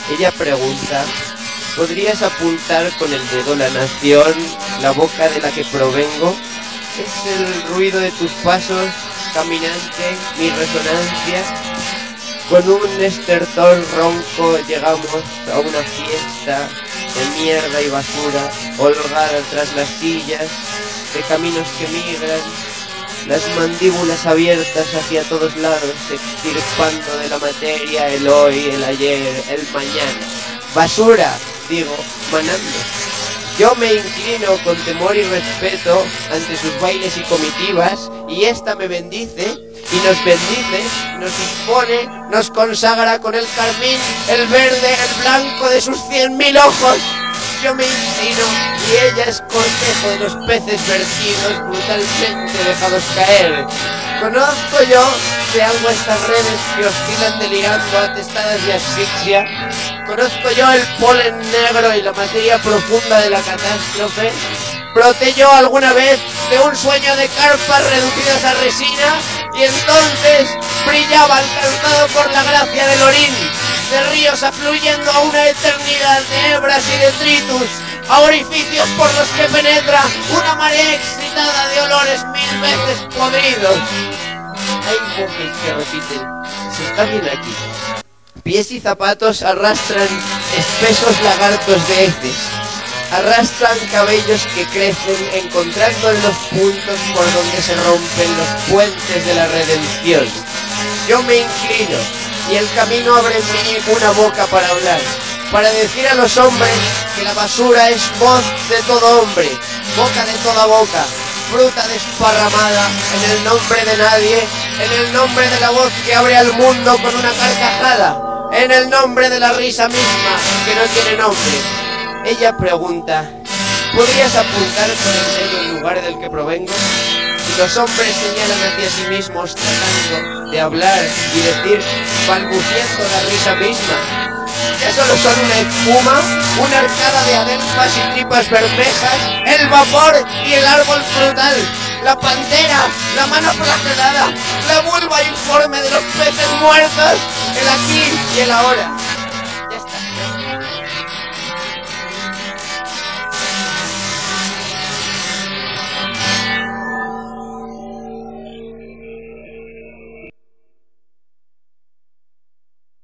Ella pregunta: ¿podrías apuntar con el dedo la nación, la boca de la que provengo? ¿Es el ruido de tus pasos, caminante, mi resonancia? Con un estertor ronco llegamos a una fiesta de mierda y basura, holgada tras las sillas, de caminos que migran, las mandíbulas abiertas hacia todos lados, extirpando de la materia el hoy, el ayer, el mañana. Basura, digo, manando. Yo me inclino con temor y respeto ante sus bailes y comitivas, y esta me bendice, y nos bendice, nos dispone, nos consagra con el carmín, el verde, el blanco de sus 100.000 ojos. Yo me inclino y ella es cortejo de los peces vertidos, brutalmente dejados caer. Conozco yo de algo estas redes que oscilan delirando atestadas de asfixia. Conozco yo el polen negro y la materia profunda de la catástrofe. Broté yo alguna vez de un sueño de carpas reducidas a resina, y entonces brillaba alcanzado por la gracia del orín, de ríos afluyendo a una eternidad de hebras y detritus, a orificios por los que penetra una marea excitada de olores 1000 veces podridos. Hay voces que repiten: se está bien aquí. Pies y zapatos arrastran espesos lagartos de heces. Arrastran cabellos que crecen, encontrando en los puntos por donde se rompen los puentes de la redención. Yo me inclino, y el camino abre en mí una boca para hablar, para decir a los hombres que la basura es voz de todo hombre, boca de toda boca, fruta desparramada en el nombre de nadie, en el nombre de la voz que abre al mundo con una carcajada, en el nombre de la risa misma que no tiene nombre. Ella pregunta: ¿podrías apuntar con el dedo el lugar del que provengo? Y los hombres señalan hacia sí mismos, tratando de hablar y decir, balbuciendo la risa misma. Ya solo son una espuma, una arcada de adelfas y tripas bermejas, el vapor y el árbol frutal, la pantera, la mano flagelada, la vulva informe de los peces muertos, el aquí y el ahora.